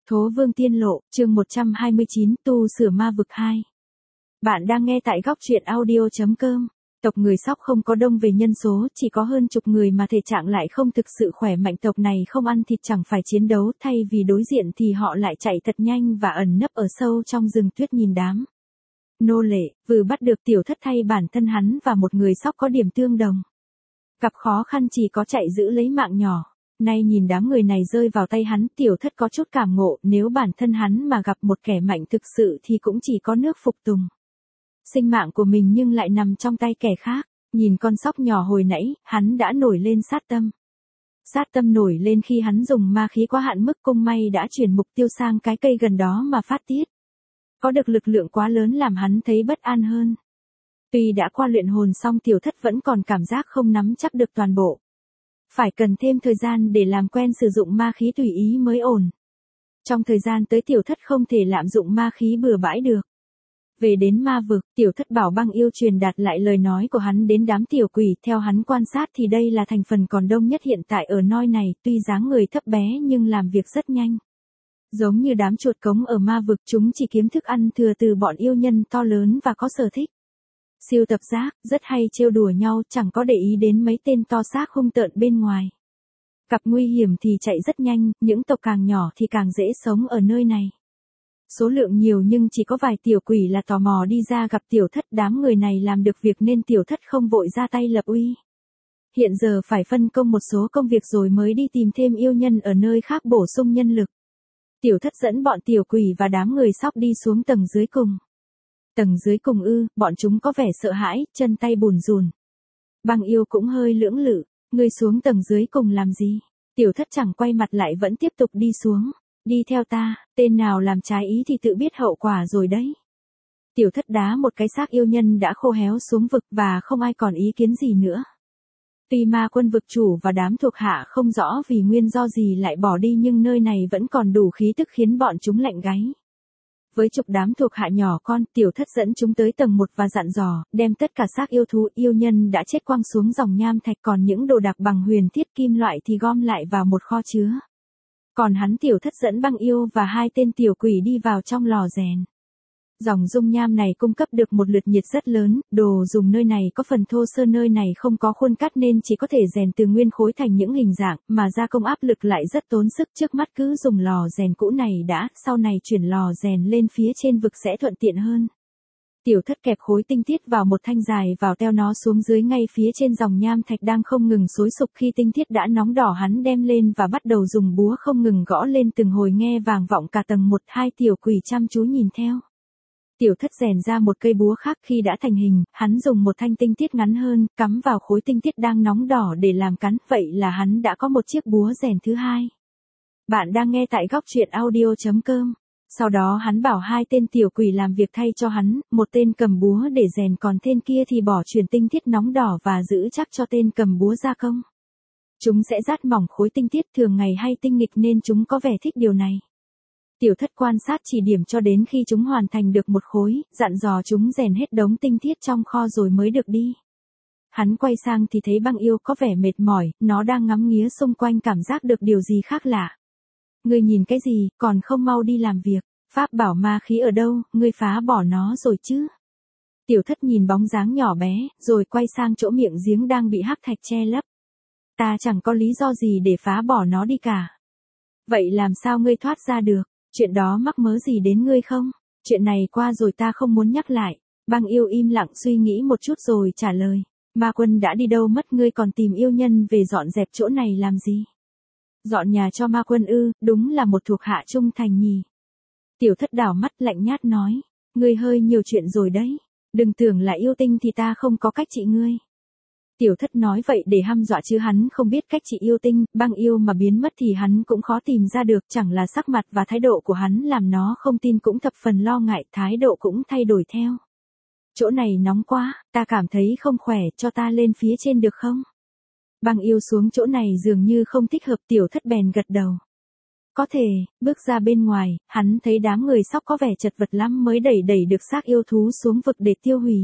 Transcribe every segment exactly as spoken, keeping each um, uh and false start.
Thố Vương Tiên Lộ, chương một trăm hai mươi chín, tu sửa ma vực hai. Bạn đang nghe tại góc truyện audio chấm com. Tộc người Sóc không có đông về nhân số, chỉ có hơn chục người mà thể trạng lại không thực sự khỏe mạnh. Tộc này không ăn thịt chẳng phải chiến đấu, thay vì đối diện thì họ lại chạy thật nhanh và ẩn nấp ở sâu trong rừng tuyết nhìn đám nô lệ, vừa bắt được Tiểu Thất thay bản thân hắn và một người Sóc có điểm tương đồng. Gặp khó khăn chỉ có chạy giữ lấy mạng nhỏ. Nay nhìn đám người này rơi vào tay hắn, Tiểu Thất có chút cảm ngộ, nếu bản thân hắn mà gặp một kẻ mạnh thực sự thì cũng chỉ có nước phục tùng. Sinh mạng của mình nhưng lại nằm trong tay kẻ khác. Nhìn con sóc nhỏ hồi nãy, hắn đã nổi lên sát tâm. Sát tâm nổi lên khi hắn dùng ma khí quá hạn mức, cung may đã chuyển mục tiêu sang cái cây gần đó mà phát tiết. Có được lực lượng quá lớn làm hắn thấy bất an hơn. Tuy đã qua luyện hồn xong, Tiểu Thất vẫn còn cảm giác không nắm chắc được toàn bộ. Phải cần thêm thời gian để làm quen sử dụng ma khí tùy ý mới ổn. Trong thời gian tới Tiểu Thất không thể lạm dụng ma khí bừa bãi được. Về đến ma vực, Tiểu Thất bảo băng yêu truyền đạt lại lời nói của hắn đến đám tiểu quỷ. Theo hắn quan sát thì đây là thành phần còn đông nhất hiện tại ở nơi này, tuy dáng người thấp bé nhưng làm việc rất nhanh. Giống như đám chuột cống ở ma vực, chúng chỉ kiếm thức ăn thừa từ bọn yêu nhân to lớn và có sở thích siêu tập rác, rất hay trêu đùa nhau, chẳng có để ý đến mấy tên to xác hung tợn bên ngoài. Gặp nguy hiểm thì chạy rất nhanh, những tộc càng nhỏ thì càng dễ sống ở nơi này. Số lượng nhiều nhưng chỉ có vài tiểu quỷ là tò mò đi ra gặp Tiểu Thất. Đám người này làm được việc nên Tiểu Thất không vội ra tay lập uy. Hiện giờ phải phân công một số công việc rồi mới đi tìm thêm yêu nhân ở nơi khác bổ sung nhân lực. Tiểu Thất dẫn bọn tiểu quỷ và đám người Sóc đi xuống tầng dưới cùng. Tầng dưới cùng ư, bọn chúng có vẻ sợ hãi, chân tay bùn rùn. Băng yêu cũng hơi lưỡng lự, ngươi xuống tầng dưới cùng làm gì? Tiểu Thất chẳng quay mặt lại vẫn tiếp tục đi xuống. Đi theo ta, tên nào làm trái ý thì tự biết hậu quả rồi đấy. Tiểu Thất đá một cái xác yêu nhân đã khô héo xuống vực và không ai còn ý kiến gì nữa. Tuy ma quân vực chủ và đám thuộc hạ không rõ vì nguyên do gì lại bỏ đi, nhưng nơi này vẫn còn đủ khí tức khiến bọn chúng lạnh gáy. Với chục đám thuộc hạ nhỏ con, Tiểu Thất dẫn chúng tới tầng một và dặn dò, đem tất cả xác yêu thú yêu nhân đã chết quăng xuống dòng nham thạch, còn những đồ đạc bằng huyền thiết kim loại thì gom lại vào một kho chứa. Còn hắn Tiểu Thất dẫn băng yêu và hai tên tiểu quỷ đi vào trong lò rèn. Dòng dung nham này cung cấp được một lượt nhiệt rất lớn, đồ dùng nơi này có phần thô sơ, nơi này không có khuôn cắt nên chỉ có thể rèn từ nguyên khối thành những hình dạng, mà gia công áp lực lại rất tốn sức. Trước mắt cứ dùng lò rèn cũ này đã, sau này chuyển lò rèn lên phía trên vực sẽ thuận tiện hơn. Tiểu Thất kẹp khối tinh tiết vào một thanh dài vào teo nó xuống dưới ngay phía trên dòng nham thạch đang không ngừng xối sục. Khi tinh tiết đã nóng đỏ, hắn đem lên và bắt đầu dùng búa không ngừng gõ lên từng hồi, nghe vang vọng cả tầng một. Hai tiểu quỷ chăm chú nhìn theo. Tiểu Thất rèn ra một cây búa khác, khi đã thành hình, hắn dùng một thanh tinh tiết ngắn hơn, cắm vào khối tinh tiết đang nóng đỏ để làm cắn, vậy là hắn đã có một chiếc búa rèn thứ hai. Bạn đang nghe tại góc truyện audio chấm com. Sau đó hắn bảo hai tên tiểu quỷ làm việc thay cho hắn, một tên cầm búa để rèn, còn tên kia thì bỏ chuyển tinh tiết nóng đỏ và giữ chắc cho tên cầm búa gia công. Chúng sẽ rát mỏng khối tinh tiết thường ngày hay tinh nghịch nên chúng có vẻ thích điều này. Tiểu Thất quan sát chỉ điểm cho đến khi chúng hoàn thành được một khối, dặn dò chúng rèn hết đống tinh tiết trong kho rồi mới được đi. Hắn quay sang thì thấy băng yêu có vẻ mệt mỏi, nó đang ngắm nghía xung quanh, cảm giác được điều gì khác lạ. Ngươi nhìn cái gì, còn không mau đi làm việc, pháp bảo ma khí ở đâu, ngươi phá bỏ nó rồi chứ? Tiểu Thất nhìn bóng dáng nhỏ bé, rồi quay sang chỗ miệng giếng đang bị hắc thạch che lấp. Ta chẳng có lý do gì để phá bỏ nó đi cả. Vậy làm sao ngươi thoát ra được? Chuyện đó mắc mớ gì đến ngươi không? Chuyện này qua rồi ta không muốn nhắc lại. Băng yêu im lặng suy nghĩ một chút rồi trả lời. Ma quân đã đi đâu mất, ngươi còn tìm yêu nhân về dọn dẹp chỗ này làm gì? Dọn nhà cho ma quân ư, đúng là một thuộc hạ trung thành nhỉ. Tiểu Thất đảo mắt lạnh nhát nói. Ngươi hơi nhiều chuyện rồi đấy. Đừng tưởng là yêu tinh thì ta không có cách trị ngươi. Tiểu Thất nói vậy để hăm dọa chứ hắn không biết cách trị yêu tinh. Băng yêu mà biến mất thì hắn cũng khó tìm ra được, chẳng là sắc mặt và thái độ của hắn làm nó không tin cũng thập phần lo ngại, thái độ cũng thay đổi theo. Chỗ này nóng quá, ta cảm thấy không khỏe, cho ta lên phía trên được không? Băng yêu xuống chỗ này dường như không thích hợp. Tiểu Thất bèn gật đầu. Có thể. Bước ra bên ngoài, hắn thấy đám người Sóc có vẻ chật vật lắm mới đẩy đẩy được xác yêu thú xuống vực để tiêu hủy.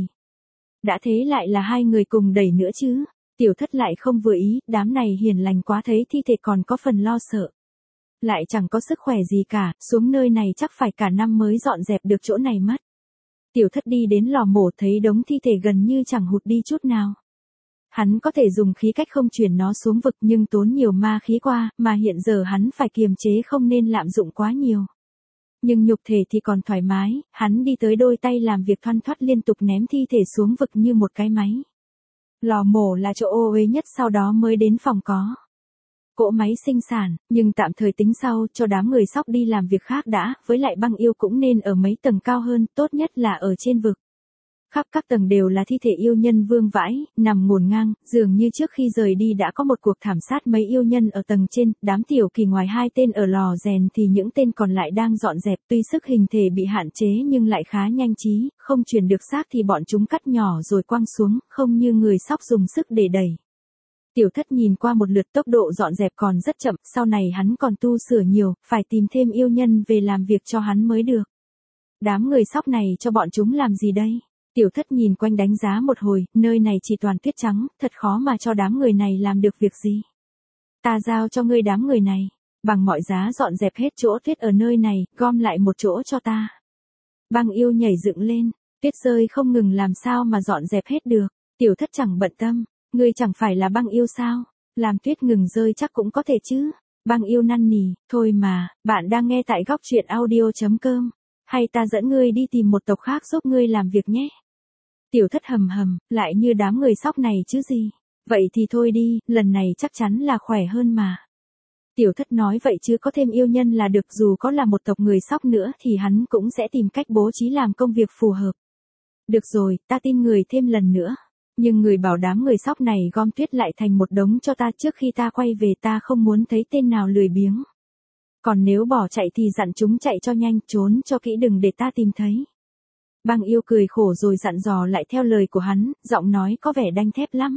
Đã thế lại là hai người cùng đẩy nữa chứ. Tiểu Thất lại không vừa ý, đám này hiền lành quá, thấy thi thể còn có phần lo sợ. lại chẳng có sức khỏe gì cả, xuống nơi này chắc phải cả năm mới dọn dẹp được chỗ này mất. Tiểu thất đi đến lò mổ thấy đống thi thể gần như chẳng hụt đi chút nào. Hắn có thể dùng khí cách không chuyển nó xuống vực nhưng tốn nhiều ma khí qua, mà hiện giờ hắn phải kiềm chế không nên lạm dụng quá nhiều. Nhưng nhục thể thì còn thoải mái, hắn đi tới đôi tay làm việc thoăn thoắt liên tục ném thi thể xuống vực như một cái máy. Lò mổ là chỗ ô uế nhất, sau đó mới đến phòng có cỗ máy sinh sản, nhưng tạm thời tính sau, cho đám người sóc đi làm việc khác đã, với lại băng yêu cũng nên ở mấy tầng cao hơn, tốt nhất là ở trên vực. Khắp các tầng đều là thi thể yêu nhân vương vãi, nằm ngổn ngang, dường như trước khi rời đi đã có một cuộc thảm sát mấy yêu nhân ở tầng trên, đám tiểu kỳ ngoài hai tên ở lò rèn thì những tên còn lại đang dọn dẹp, tuy sức hình thể bị hạn chế nhưng lại khá nhanh trí, không chuyển được xác thì bọn chúng cắt nhỏ rồi quăng xuống, không như người sóc dùng sức để đẩy. Tiểu thất nhìn qua một lượt, tốc độ dọn dẹp còn rất chậm, sau này hắn còn tu sửa nhiều, phải tìm thêm yêu nhân về làm việc cho hắn mới được. Đám người sóc này cho bọn chúng làm gì đây? Tiểu thất nhìn quanh đánh giá một hồi, nơi này chỉ toàn tuyết trắng, thật khó mà cho đám người này làm được việc gì. Ta giao cho ngươi đám người này, bằng mọi giá dọn dẹp hết chỗ tuyết ở nơi này, gom lại một chỗ cho ta. Băng yêu nhảy dựng lên, tuyết rơi không ngừng làm sao mà dọn dẹp hết được. Tiểu thất chẳng bận tâm, ngươi chẳng phải là băng yêu sao, làm tuyết ngừng rơi chắc cũng có thể chứ. Băng yêu năn nỉ, thôi mà, bạn đang nghe tại góc truyện audio chấm com, hay ta dẫn ngươi đi tìm một tộc khác giúp ngươi làm việc nhé. Tiểu thất hầm hầm, lại như đám người sóc này chứ gì. Vậy thì thôi đi, lần này chắc chắn là khỏe hơn mà. Tiểu thất nói vậy chứ có thêm yêu nhân là được, dù có là một tộc người sóc nữa thì hắn cũng sẽ tìm cách bố trí làm công việc phù hợp. Được rồi, ta tin người thêm lần nữa. Nhưng người bảo đám người sóc này gom tuyết lại thành một đống cho ta trước khi ta quay về, ta không muốn thấy tên nào lười biếng. Còn nếu bỏ chạy thì dặn chúng chạy cho nhanh, trốn cho kỹ đừng để ta tìm thấy. Băng yêu cười khổ rồi dặn dò lại theo lời của hắn, giọng nói có vẻ đanh thép lắm.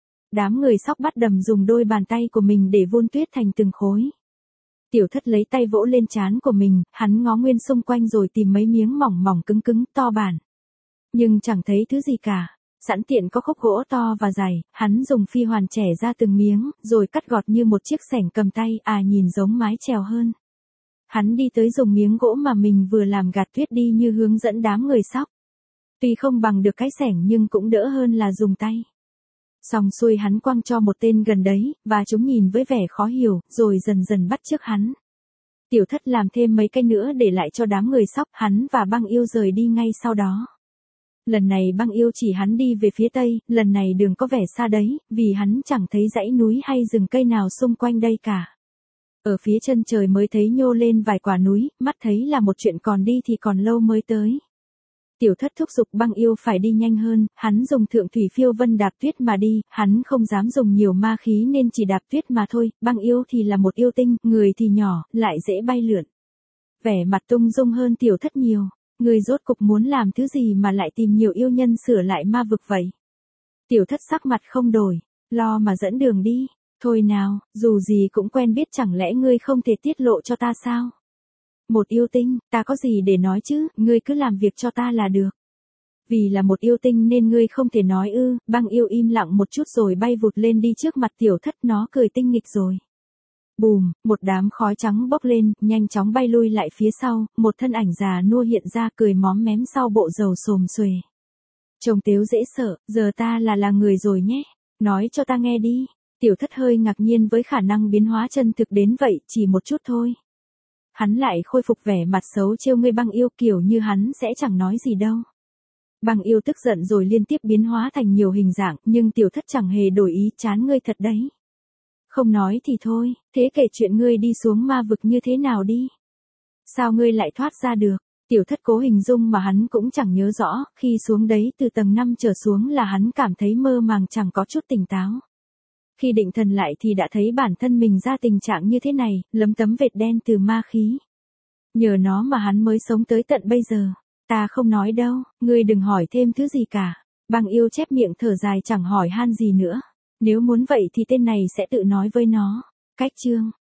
Đám người sóc bắt đầm dùng đôi bàn tay của mình để vun tuyết thành từng khối. Tiểu thất lấy tay vỗ lên trán của mình, hắn ngó nguyên xung quanh rồi tìm mấy miếng mỏng mỏng cứng cứng to bản. Nhưng chẳng thấy thứ gì cả. Sẵn tiện có khúc gỗ to và dày, hắn dùng phi hoàn chẻ ra từng miếng, rồi cắt gọt như một chiếc xẻng cầm tay, à nhìn giống mái chèo hơn. Hắn đi tới dùng miếng gỗ mà mình vừa làm gạt tuyết đi như hướng dẫn đám người sóc. Tuy không bằng được cái xẻng nhưng cũng đỡ hơn là dùng tay. Xong xuôi hắn quăng cho một tên gần đấy, và chúng nhìn với vẻ khó hiểu, rồi dần dần bắt chước hắn. Tiểu thất làm thêm mấy cái nữa để lại cho đám người sóc, hắn và băng yêu rời đi ngay sau đó. Lần này băng yêu chỉ hắn đi về phía tây, lần này đường có vẻ xa đấy, vì hắn chẳng thấy dãy núi hay rừng cây nào xung quanh đây cả. Ở phía chân trời mới thấy nhô lên vài quả núi, mắt thấy là một chuyện, còn đi thì còn lâu mới tới. Tiểu thất thúc giục băng yêu phải đi nhanh hơn, hắn dùng thượng thủy phiêu vân đạp tuyết mà đi, hắn không dám dùng nhiều ma khí nên chỉ đạp tuyết mà thôi, băng yêu thì là một yêu tinh, người thì nhỏ, lại dễ bay lượn. Vẻ mặt tung dung hơn tiểu thất nhiều. Người rốt cục muốn làm thứ gì mà lại tìm nhiều yêu nhân sửa lại ma vực vậy? Tiểu thất sắc mặt không đổi, lo mà dẫn đường đi. Thôi nào, dù gì cũng quen biết, chẳng lẽ ngươi không thể tiết lộ cho ta sao? Một yêu tinh, ta có gì để nói chứ, ngươi cứ làm việc cho ta là được. Vì là một yêu tinh nên ngươi không thể nói ư? Băng yêu im lặng một chút rồi bay vụt lên đi trước mặt tiểu thất, nó cười tinh nghịch rồi. Bùm, một đám khói trắng bốc lên, nhanh chóng bay lui lại phía sau, một thân ảnh già nua hiện ra cười móm mém sau bộ dầu xồm xuề. Trông tếu dễ sợ, giờ ta là là người rồi nhé, nói cho ta nghe đi. Tiểu thất hơi ngạc nhiên với khả năng biến hóa chân thực đến vậy, chỉ một chút thôi. Hắn lại khôi phục vẻ mặt xấu trêu ngươi băng yêu, kiểu như hắn sẽ chẳng nói gì đâu. Băng yêu tức giận rồi liên tiếp biến hóa thành nhiều hình dạng, nhưng tiểu thất chẳng hề đổi ý, chán ngươi thật đấy. Không nói thì thôi, thế kể chuyện ngươi đi xuống ma vực như thế nào đi. Sao ngươi lại thoát ra được? Tiểu thất cố hình dung mà hắn cũng chẳng nhớ rõ, khi xuống đấy từ tầng năm trở xuống là hắn cảm thấy mơ màng, chẳng có chút tỉnh táo. Khi định thần lại thì đã thấy bản thân mình ra tình trạng như thế này, lấm tấm vệt đen từ ma khí. Nhờ nó mà hắn mới sống tới tận bây giờ. Ta không nói đâu, ngươi đừng hỏi thêm thứ gì cả. Băng yêu chép miệng thở dài chẳng hỏi han gì nữa. Nếu muốn vậy thì tên này sẽ tự nói với nó. Cách chương